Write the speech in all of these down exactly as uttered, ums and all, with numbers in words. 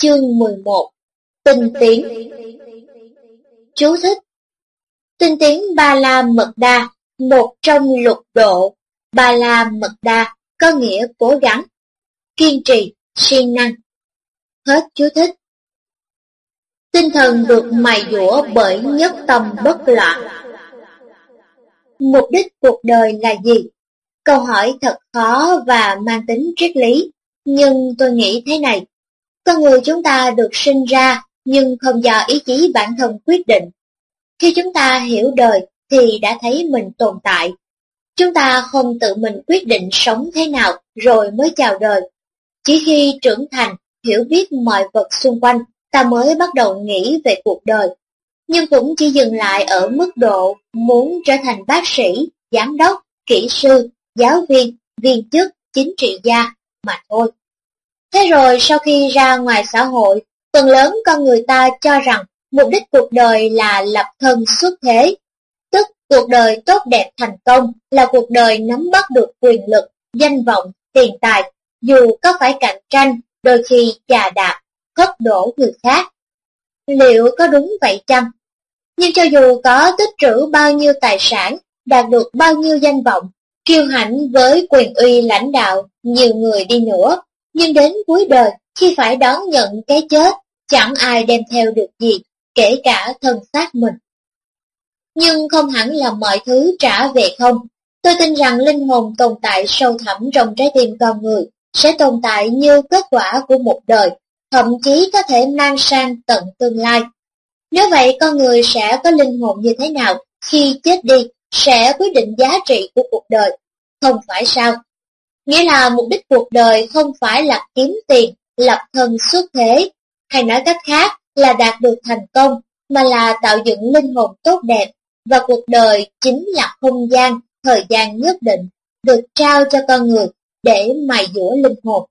Chương mười một. Tinh tiến. Chú thích: Tinh tiến Ba La Mật Đa, một trong lục độ Ba La Mật Đa, có nghĩa cố gắng, kiên trì, siêng năng. Hết chú thích. Tinh thần được mài dũa bởi nhất tâm bất loạn. Mục đích cuộc đời là gì? Câu hỏi thật khó và mang tính triết lý, nhưng tôi nghĩ thế này. Con người chúng ta được sinh ra nhưng không do ý chí bản thân quyết định. Khi chúng ta hiểu đời thì đã thấy mình tồn tại. Chúng ta không tự mình quyết định sống thế nào rồi mới chào đời. Chỉ khi trưởng thành, hiểu biết mọi vật xung quanh, ta mới bắt đầu nghĩ về cuộc đời. Nhưng cũng chỉ dừng lại ở mức độ muốn trở thành bác sĩ, giám đốc, kỹ sư, giáo viên, viên chức, chính trị gia mà thôi. Thế rồi sau khi ra ngoài xã hội, phần lớn con người ta cho rằng mục đích cuộc đời là lập thân xuất thế, tức cuộc đời tốt đẹp thành công là cuộc đời nắm bắt được quyền lực, danh vọng, tiền tài, dù có phải cạnh tranh, đôi khi chà đạp, hất đổ người khác. Liệu có đúng vậy chăng? Nhưng cho dù có tích trữ bao nhiêu tài sản, đạt được bao nhiêu danh vọng, kiêu hãnh với quyền uy lãnh đạo nhiều người đi nữa, nhưng đến cuối đời khi phải đón nhận cái chết, chẳng ai đem theo được gì, kể cả thân xác mình. Nhưng không hẳn là mọi thứ trả về không. Tôi tin rằng linh hồn tồn tại sâu thẳm trong trái tim con người sẽ tồn tại như kết quả của một đời, thậm chí có thể mang sang tận tương lai. Nếu vậy, con người sẽ có linh hồn như thế nào khi chết đi sẽ quyết định giá trị của cuộc đời, không phải sao? Nghĩa là mục đích cuộc đời không phải là kiếm tiền, lập thân xuất thế, hay nói cách khác là đạt được thành công, mà là tạo dựng linh hồn tốt đẹp, và cuộc đời chính là không gian, thời gian nhất định, được trao cho con người để mài dũa linh hồn.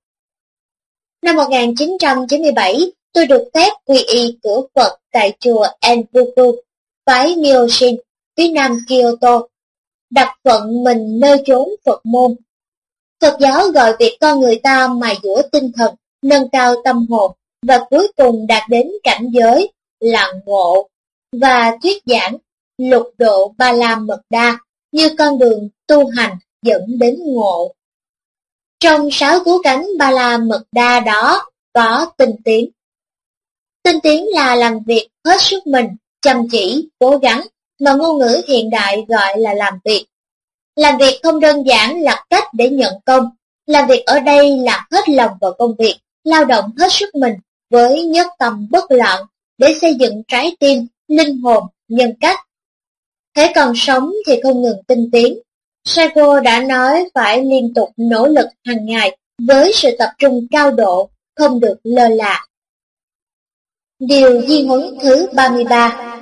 Năm một nghìn chín trăm chín mươi bảy, tôi được phép quy y cửa Phật tại chùa Enbuku, phái Myoshin, phía nam Kyoto, đặt phận mình nơi chốn Phật môn. Phật giáo gọi việc con người ta mài dũa tinh thần, nâng cao tâm hồn, và cuối cùng đạt đến cảnh giới là ngộ, và thuyết giảng lục độ Ba La Mật Đa như con đường tu hành dẫn đến ngộ. Trong sáu cứu cánh Ba La Mật Đa đó có tinh tiến. Tinh tiến là làm việc hết sức mình, chăm chỉ, cố gắng, mà ngôn ngữ hiện đại gọi là làm việc. Làm việc không đơn giản là cách để nhận công, làm việc ở đây là hết lòng vào công việc, lao động hết sức mình với nhất tâm bất loạn để xây dựng trái tim, linh hồn, nhân cách. Thế còn sống thì không ngừng tinh tiến. Saigo đã nói phải liên tục nỗ lực hàng ngày với sự tập trung cao độ, không được lơ là. Điều di huấn thứ ba mươi ba.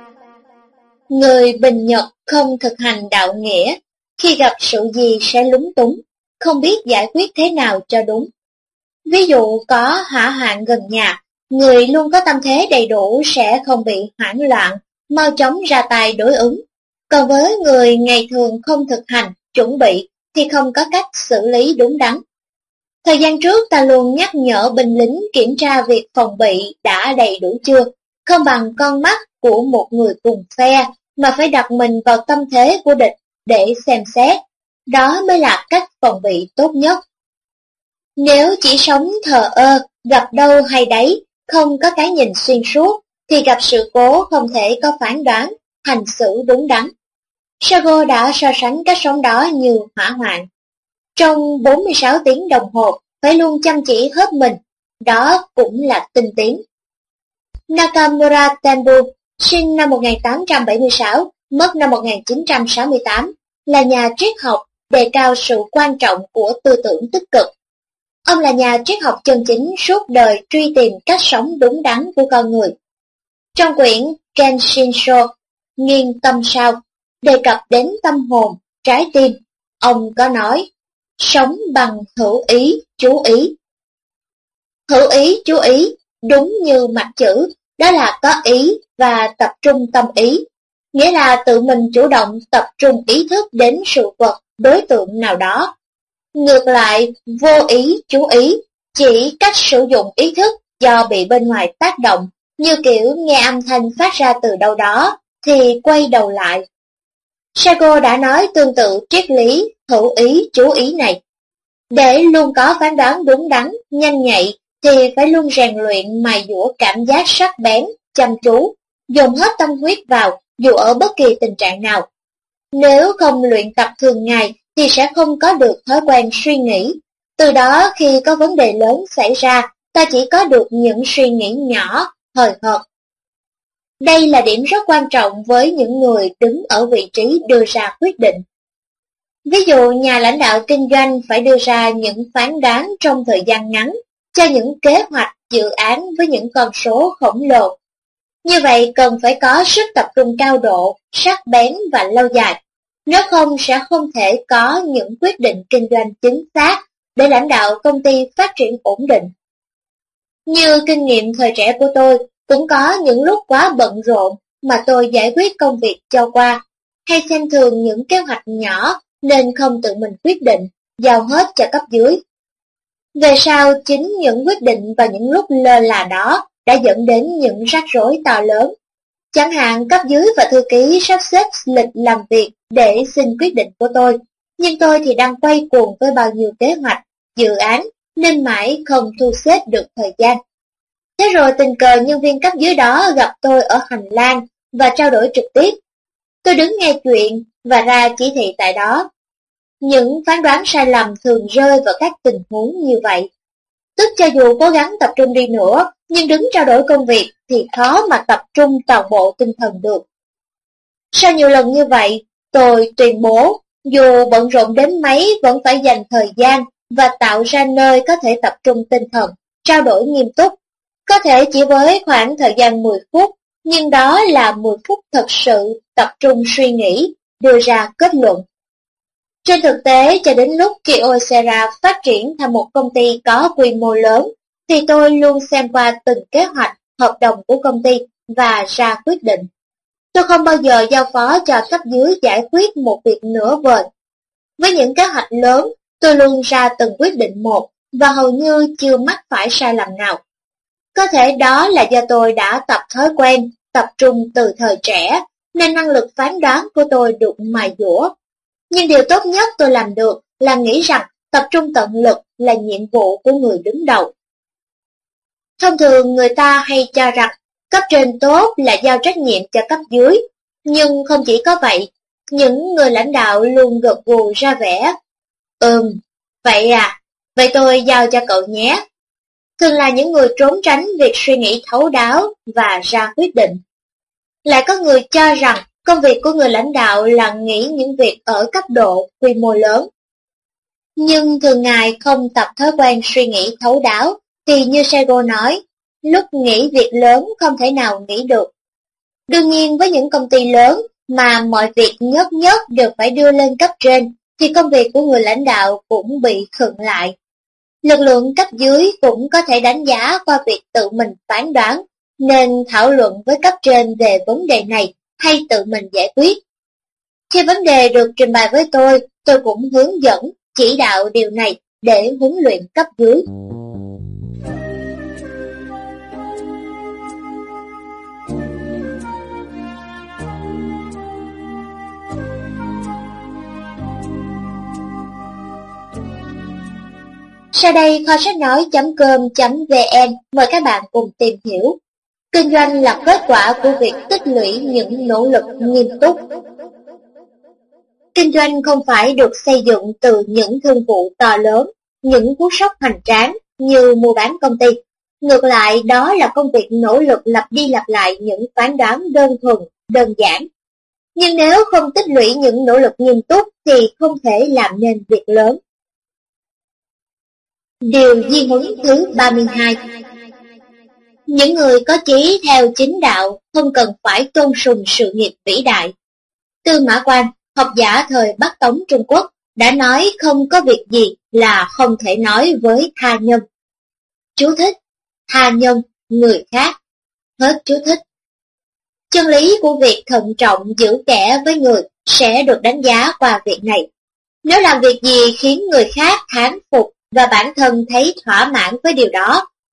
Người bình nhật không thực hành đạo nghĩa, khi gặp sự gì sẽ lúng túng, không biết giải quyết thế nào cho đúng. Ví dụ có hỏa hoạn gần nhà, người luôn có tâm thế đầy đủ sẽ không bị hoảng loạn, mau chóng ra tay đối ứng. Còn với người ngày thường không thực hành, chuẩn bị thì không có cách xử lý đúng đắn. Thời gian trước ta luôn nhắc nhở binh lính kiểm tra việc phòng bị đã đầy đủ chưa, không bằng con mắt của một người cùng phe mà phải đặt mình vào tâm thế của địch để xem xét. Đó mới là cách phòng bị tốt nhất. Nếu chỉ sống thờ ơ, gặp đâu hay đấy, không có cái nhìn xuyên suốt, thì gặp sự cố không thể có phán đoán, hành xử đúng đắn. Sago đã so sánh cách sống đó như hỏa hoạn. Trong bốn mươi sáu tiếng đồng hồ, phải luôn chăm chỉ hết mình, đó cũng là tinh tiến. Nakamura Tembu, sinh năm một nghìn tám trăm bảy mươi sáu, mất năm một nghìn chín trăm sáu mươi tám, là nhà triết học đề cao sự quan trọng của tư tưởng tích cực. Ông là nhà triết học chân chính suốt đời truy tìm cách sống đúng đắn của con người. Trong quyển Kenshinsho, nghiêng tâm sao, đề cập đến tâm hồn, trái tim, ông có nói, sống bằng hữu ý, chú ý. Hữu ý, chú ý, đúng như mặt chữ, đó là có ý và tập trung tâm ý, nghĩa là tự mình chủ động tập trung ý thức đến sự vật, đối tượng nào đó. Ngược lại, vô ý, chú ý, chỉ cách sử dụng ý thức do bị bên ngoài tác động, như kiểu nghe âm thanh phát ra từ đâu đó, thì quay đầu lại. Sago đã nói tương tự triết lý, hữu ý, chú ý này. Để luôn có phán đoán đúng đắn, nhanh nhạy, thì phải luôn rèn luyện mài dũa cảm giác sắc bén, chăm chú, dồn hết tâm huyết vào, dù ở bất kỳ tình trạng nào. Nếu không luyện tập thường ngày thì sẽ không có được thói quen suy nghĩ. Từ đó khi có vấn đề lớn xảy ra, ta chỉ có được những suy nghĩ nhỏ, hời hợt. Đây là điểm rất quan trọng với những người đứng ở vị trí đưa ra quyết định. Ví dụ nhà lãnh đạo kinh doanh phải đưa ra những phán đoán trong thời gian ngắn cho những kế hoạch, dự án với những con số khổng lồ. Như vậy cần phải có sức tập trung cao độ, sắc bén và lâu dài. Nếu không sẽ không thể có những quyết định kinh doanh chính xác để lãnh đạo công ty phát triển ổn định. Như kinh nghiệm thời trẻ của tôi, cũng có những lúc quá bận rộn mà tôi giải quyết công việc cho qua, hay xem thường những kế hoạch nhỏ nên không tự mình quyết định, giao hết cho cấp dưới. Về sau, chính những quyết định vào những lúc lơ là đó đã dẫn đến những rắc rối to lớn. Chẳng hạn cấp dưới và thư ký sắp xếp lịch làm việc để xin quyết định của tôi, nhưng tôi thì đang quay cuồng với bao nhiêu kế hoạch, dự án nên mãi không thu xếp được thời gian. Thế rồi tình cờ nhân viên cấp dưới đó gặp tôi ở hành lang và trao đổi trực tiếp. Tôi đứng nghe chuyện và ra chỉ thị tại đó. Những phán đoán sai lầm thường rơi vào các tình huống như vậy. Tức cho dù cố gắng tập trung đi nữa, nhưng đứng trao đổi công việc thì khó mà tập trung toàn bộ tinh thần được. Sau nhiều lần như vậy, tôi tuyên bố, dù bận rộn đến mấy vẫn phải dành thời gian và tạo ra nơi có thể tập trung tinh thần, trao đổi nghiêm túc. Có thể chỉ với khoảng thời gian mười phút, nhưng đó là mười phút thật sự tập trung suy nghĩ, đưa ra kết luận. Trên thực tế, cho đến lúc Kyocera phát triển thành một công ty có quy mô lớn, thì tôi luôn xem qua từng kế hoạch, hợp đồng của công ty và ra quyết định. Tôi không bao giờ giao phó cho cấp dưới giải quyết một việc nửa vời. Với những kế hoạch lớn, tôi luôn ra từng quyết định một và hầu như chưa mắc phải sai lầm nào. Có thể đó là do tôi đã tập thói quen, tập trung từ thời trẻ, nên năng lực phán đoán của tôi được mài dũa. Nhưng điều tốt nhất tôi làm được là nghĩ rằng tập trung tận lực là nhiệm vụ của người đứng đầu. Thông thường người ta hay cho rằng cấp trên tốt là giao trách nhiệm cho cấp dưới, nhưng không chỉ có vậy, những người lãnh đạo luôn gật gù ra vẻ. Ừm, vậy à, vậy tôi giao cho cậu nhé. Thường là những người trốn tránh việc suy nghĩ thấu đáo và ra quyết định. Lại có người cho rằng công việc của người lãnh đạo là nghĩ những việc ở cấp độ quy mô lớn. Nhưng thường ngày không tập thói quen suy nghĩ thấu đáo, thì như Sago nói, lúc nghĩ việc lớn không thể nào nghĩ được. Đương nhiên với những công ty lớn mà mọi việc nhất nhất đều phải đưa lên cấp trên, thì công việc của người lãnh đạo cũng bị khựng lại. Lực lượng cấp dưới cũng có thể đánh giá qua việc tự mình phán đoán, nên thảo luận với cấp trên về vấn đề này hay tự mình giải quyết. Khi vấn đề được trình bày với tôi, tôi cũng hướng dẫn, chỉ đạo điều này để huấn luyện cấp dưới. Sau đây kho sách nói chấm com chấm vn mời các bạn cùng tìm hiểu. Kinh doanh là kết quả của việc tích lũy những nỗ lực nghiêm túc. Kinh doanh không phải được xây dựng từ những thương vụ to lớn, những cú sốc hoành tráng như mua bán công ty. Ngược lại, đó là công việc nỗ lực lặp đi lặp lại những phán đoán đơn thuần, đơn giản. Nhưng nếu không tích lũy những nỗ lực nghiêm túc thì không thể làm nên việc lớn. Điều di huấn thứ ba mươi hai. Những người có chí theo chính đạo không cần phải tôn sùng sự nghiệp vĩ đại. Tư Mã Quan, học giả thời Bắc Tống Trung Quốc, đã nói không có việc gì là không thể nói với tha nhân. Chú thích: tha nhân, người khác. Hết chú thích. Chân lý của việc thận trọng giữ kẽ với người sẽ được đánh giá qua việc này. Nếu làm việc gì khiến người khác thán phục và bản thân thấy thỏa mãn với điều đó, tức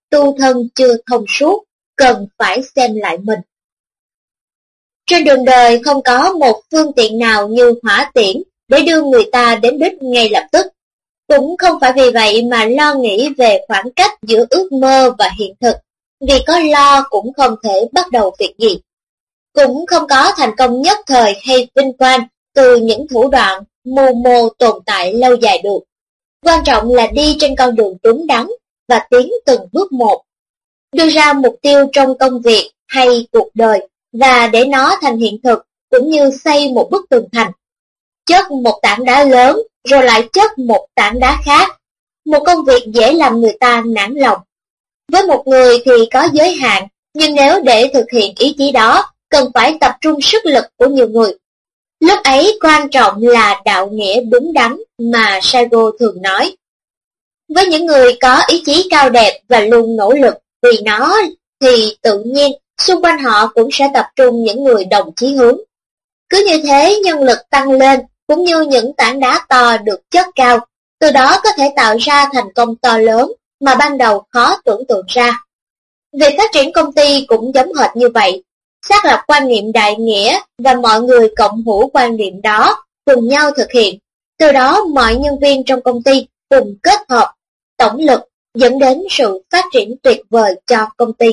tu thân chưa thông suốt, cần phải xem lại mình. Trên đường đời không có một phương tiện nào như hỏa tiễn để đưa người ta đến đích ngay lập tức. Cũng không phải vì vậy mà lo nghĩ về khoảng cách giữa ước mơ và hiện thực, vì có lo cũng không thể bắt đầu việc gì. Cũng không có thành công nhất thời hay vinh quang từ những thủ đoạn mưu mô tồn tại lâu dài được. Quan trọng là đi trên con đường đúng đắn và tiến từng bước một. Đưa ra mục tiêu trong công việc hay cuộc đời và để nó thành hiện thực cũng như xây một bức tường thành. Chất một tảng đá lớn rồi lại chất một tảng đá khác. Một công việc dễ làm người ta nản lòng. Với một người thì có giới hạn, nhưng nếu để thực hiện ý chí đó, cần phải tập trung sức lực của nhiều người. Lúc ấy quan trọng là đạo nghĩa đúng đắn mà Saigo thường nói. Với những người có ý chí cao đẹp và luôn nỗ lực vì nó thì tự nhiên xung quanh họ cũng sẽ tập trung những người đồng chí hướng. Cứ như thế nhân lực tăng lên cũng như những tảng đá to được chất cao, từ đó có thể tạo ra thành công to lớn mà ban đầu khó tưởng tượng ra. Việc phát triển công ty cũng giống hệt như vậy, xác lập quan niệm đại nghĩa và mọi người cộng hữu quan niệm đó cùng nhau thực hiện, từ đó mọi nhân viên trong công ty cùng kết hợp, tổng lực dẫn đến sự phát triển tuyệt vời cho công ty.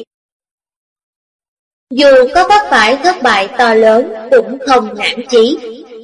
Dù có vấp phải thất bại to lớn cũng không nản chí.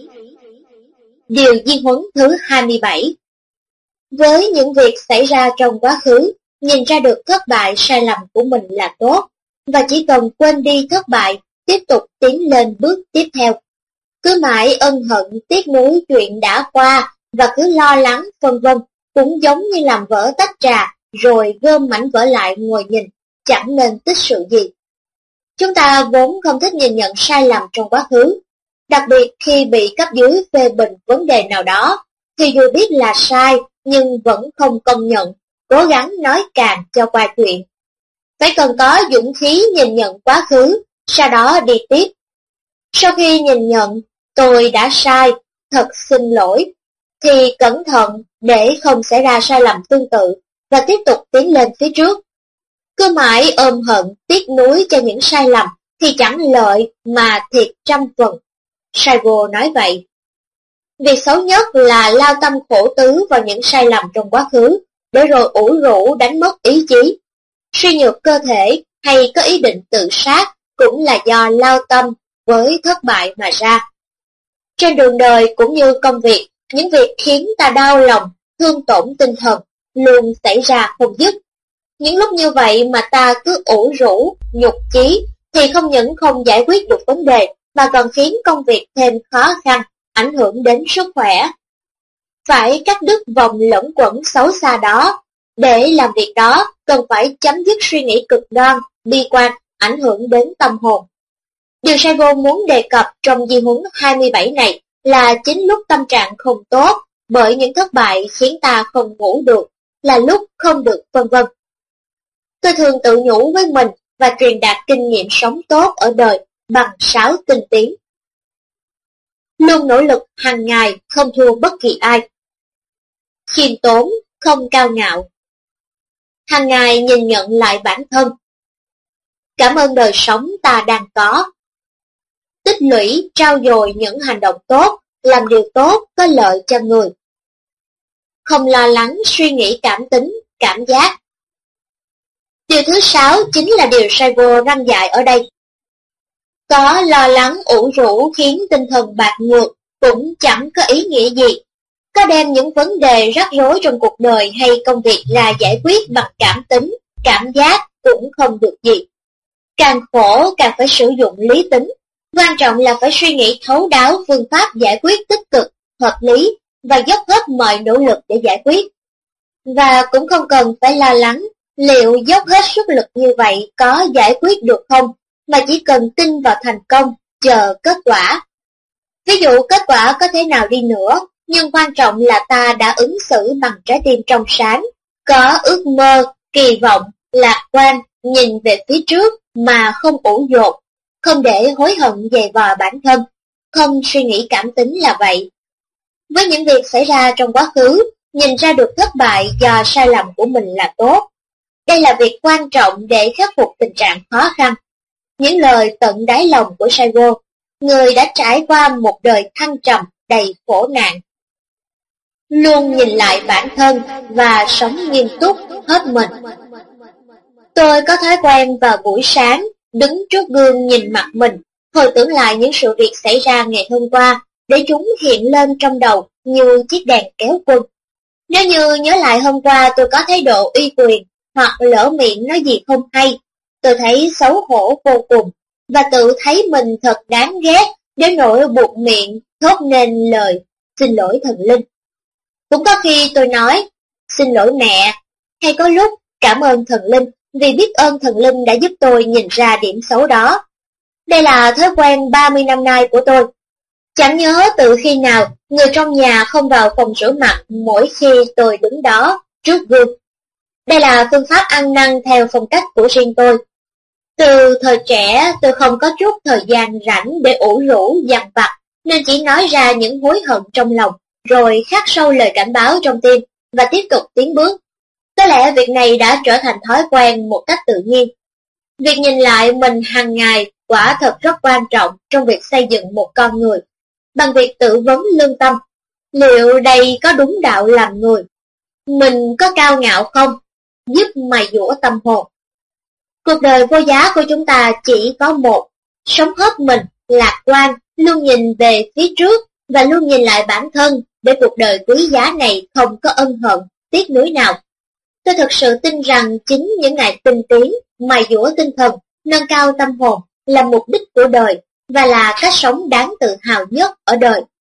Điều di huấn thứ hai mươi bảy. Với những việc xảy ra trong quá khứ, nhìn ra được thất bại sai lầm của mình là tốt, và chỉ cần quên đi thất bại, tiếp tục tiến lên bước tiếp theo. Cứ mãi ân hận tiếc nuối chuyện đã qua và cứ lo lắng vân vân, cũng giống như làm vỡ tách trà rồi gom mảnh vỡ lại ngồi nhìn, chẳng nên tích sự gì. Chúng ta vốn không thích nhìn nhận sai lầm trong quá khứ, đặc biệt khi bị cấp dưới phê bình vấn đề nào đó, thì dù biết là sai nhưng vẫn không công nhận, cố gắng nói càng cho qua chuyện. Phải cần có dũng khí nhìn nhận quá khứ, sau đó đi tiếp. Sau khi nhìn nhận, tôi đã sai, thật xin lỗi, thì cẩn thận để không xảy ra sai lầm tương tự và tiếp tục tiến lên phía trước. Cứ mãi ôm hận, tiếc nuối cho những sai lầm thì chẳng lợi mà thiệt trăm phần. Saigo nói vậy. Việc xấu nhất là lao tâm khổ tứ vào những sai lầm trong quá khứ, để rồi ủ rũ đánh mất ý chí. Suy nhược cơ thể hay có ý định tự sát cũng là do lao tâm với thất bại mà ra. Trên đường đời cũng như công việc, những việc khiến ta đau lòng, thương tổn tinh thần luôn xảy ra không dứt. Những lúc như vậy mà ta cứ ủ rũ, nhục chí thì không những không giải quyết được vấn đề mà còn khiến công việc thêm khó khăn, ảnh hưởng đến sức khỏe. Phải cắt đứt vòng lẫn quẩn xấu xa đó. Để làm việc đó, cần phải chấm dứt suy nghĩ cực đoan, bi quan, ảnh hưởng đến tâm hồn. Điều Saigo muốn đề cập trong di huấn hai mươi bảy này là chính lúc tâm trạng không tốt, bởi những thất bại khiến ta không ngủ được, là lúc không được vân vân. Tôi thường tự nhủ với mình và truyền đạt kinh nghiệm sống tốt ở đời bằng sáu tinh tiến. Luôn nỗ lực hàng ngày, không thua bất kỳ ai. Khiêm tốn, không cao ngạo. Hàng ngày nhìn nhận lại bản thân. Cảm ơn đời sống ta đang có. Tích lũy, trau dồi những hành động tốt, làm điều tốt có lợi cho người. Không lo lắng, suy nghĩ cảm tính, cảm giác. Điều thứ sáu chính là điều Saigo răn dạy ở đây. Có lo lắng ủ rũ khiến tinh thần bạc ngược cũng chẳng có ý nghĩa gì. Có đem những vấn đề rắc rối trong cuộc đời hay công việc ra giải quyết bằng cảm tính, cảm giác cũng không được gì. Càng khổ càng phải sử dụng lý tính. Quan trọng là phải suy nghĩ thấu đáo phương pháp giải quyết tích cực, hợp lý và dốc hết mọi nỗ lực để giải quyết. Và cũng không cần phải lo lắng liệu dốc hết sức lực như vậy có giải quyết được không, mà chỉ cần tin vào thành công, chờ kết quả. Ví dụ kết quả có thế nào đi nữa, nhưng quan trọng là ta đã ứng xử bằng trái tim trong sáng, có ước mơ, kỳ vọng, lạc quan, nhìn về phía trước mà không ủ dột, không để hối hận dày vò bản thân, không suy nghĩ cảm tính là vậy. Với những việc xảy ra trong quá khứ, nhìn ra được thất bại do sai lầm của mình là tốt. Đây là việc quan trọng để khắc phục tình trạng khó khăn. Những lời tận đáy lòng của Saigo, người đã trải qua một đời thăng trầm đầy khổ nạn. Luôn nhìn lại bản thân và sống nghiêm túc hết mình. Tôi có thói quen vào buổi sáng đứng trước gương nhìn mặt mình, hồi tưởng lại những sự việc xảy ra ngày hôm qua để chúng hiện lên trong đầu như chiếc đèn kéo quân. Nếu như nhớ lại hôm qua tôi có thái độ uy quyền hoặc lỡ miệng nói gì không hay, tôi thấy xấu hổ vô cùng và tự thấy mình thật đáng ghét đến nỗi buộc miệng thốt nên lời xin lỗi thần linh. Cũng có khi tôi nói xin lỗi mẹ, hay có lúc cảm ơn thần linh vì biết ơn thần linh đã giúp tôi nhìn ra điểm xấu đó. Đây là thói quen ba mươi năm nay của tôi. Chẳng nhớ từ khi nào người trong nhà không vào phòng rửa mặt mỗi khi tôi đứng đó trước gương. Đây là phương pháp ăn năn theo phong cách của riêng tôi. Từ thời trẻ tôi không có chút thời gian rảnh để ủ rũ dằn vặt, nên chỉ nói ra những hối hận trong lòng, rồi khắc sâu lời cảnh báo trong tim và tiếp tục tiến bước. Có lẽ việc này đã trở thành thói quen một cách tự nhiên. Việc nhìn lại mình hàng ngày quả thật rất quan trọng trong việc xây dựng một con người. Bằng việc tự vấn lương tâm, liệu đây có đúng đạo làm người? Mình có cao ngạo không? Giúp mài dũa tâm hồn. Cuộc đời vô giá của chúng ta chỉ có một, sống hết mình, lạc quan, luôn nhìn về phía trước và luôn nhìn lại bản thân để cuộc đời quý giá này không có ân hận, tiếc nuối nào. Tôi thực sự tin rằng chính những ngày tinh tiến, mài dũa tinh thần, nâng cao tâm hồn là mục đích của đời và là cách sống đáng tự hào nhất ở đời.